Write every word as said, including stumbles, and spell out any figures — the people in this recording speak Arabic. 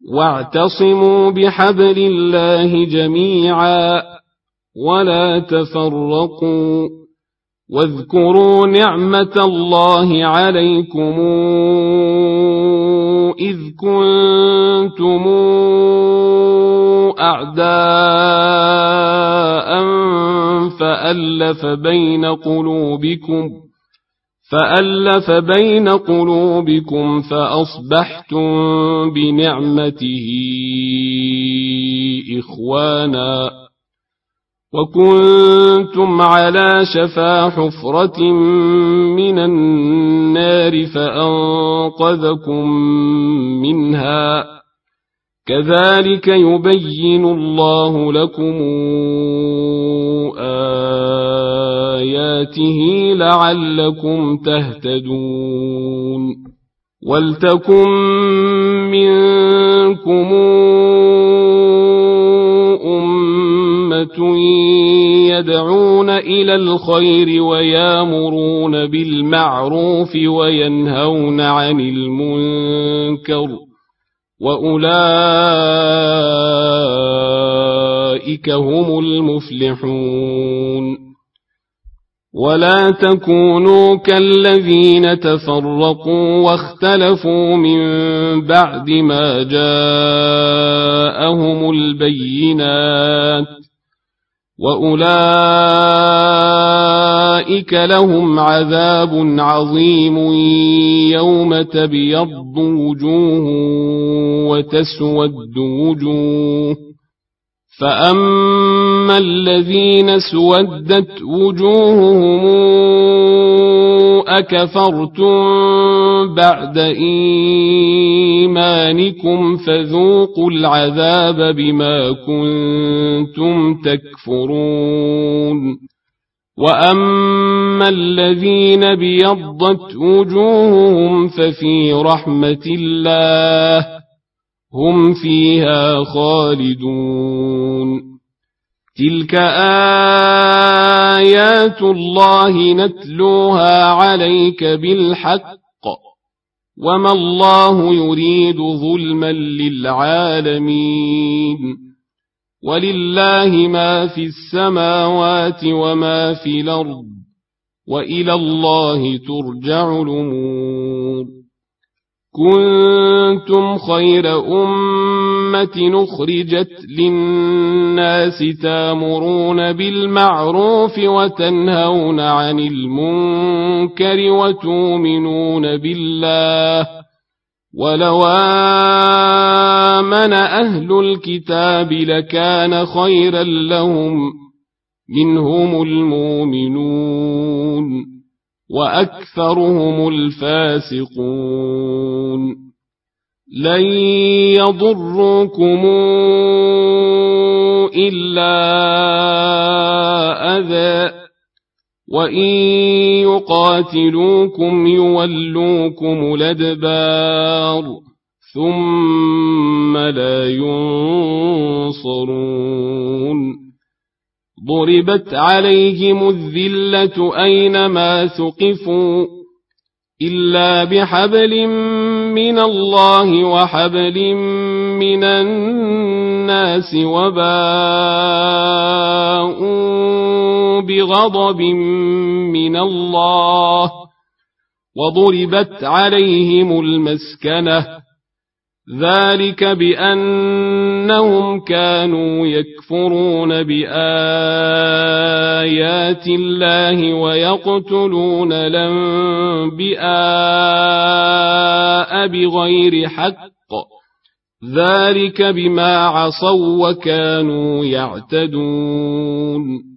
واعتصموا بحبل الله جميعا ولا تفرقوا واذكروا نعمة الله عليكم إذ كنتم أعداء فألف بين قلوبكم فألف بين قلوبكم فأصبحتم بنعمته إخوانا وكنتم على شفا حفرة من النار فأنقذكم منها كذلك يبين الله لكم آياته لعلكم تهتدون ولتكن منكم أمة يدعون إلى الخير ويامرون بالمعروف وينهون عن المنكر وأولئك هم المفلحون ولا تكونوا كالذين تفرقوا واختلفوا من بعد ما جاءهم البينات وأولئك لهم عذاب عظيم يوم تبيض وجوه وتسود وجوه فأما الذين سودت وجوههم أكفرتم بعد إيمانكم فذوقوا العذاب بما كنتم تكفرون وأما الذين بيضت وجوههم ففي رحمة الله هم فيها خالدون تلك آيات الله نتلوها عليك بالحق وما الله يريد ظلما للعالمين ولله ما في السماوات وما في الأرض وإلى الله ترجع الأمور كنتم خير أمة أخرجت للناس تامرون بالمعروف وتنهون عن المنكر وتؤمنون بالله ولو آمن أهل الكتاب لكان خيرا لهم منهم المؤمنون وأكثرهم الفاسقون لن يضروكم إلا أذى وإن يقاتلوكم يولوكم الأدبار ثم لا ينصرون ضربت عليهم الذلة أينما ثقفوا إلا بحبل من الله وحبل من الناس وباءوا بغضب من الله وضربت عليهم المسكنة ذلك بأنهم كانوا يكفرون بآيات الله ويقتلون الأنبياء بغير حق ذلك بما عصوا وكانوا يعتدون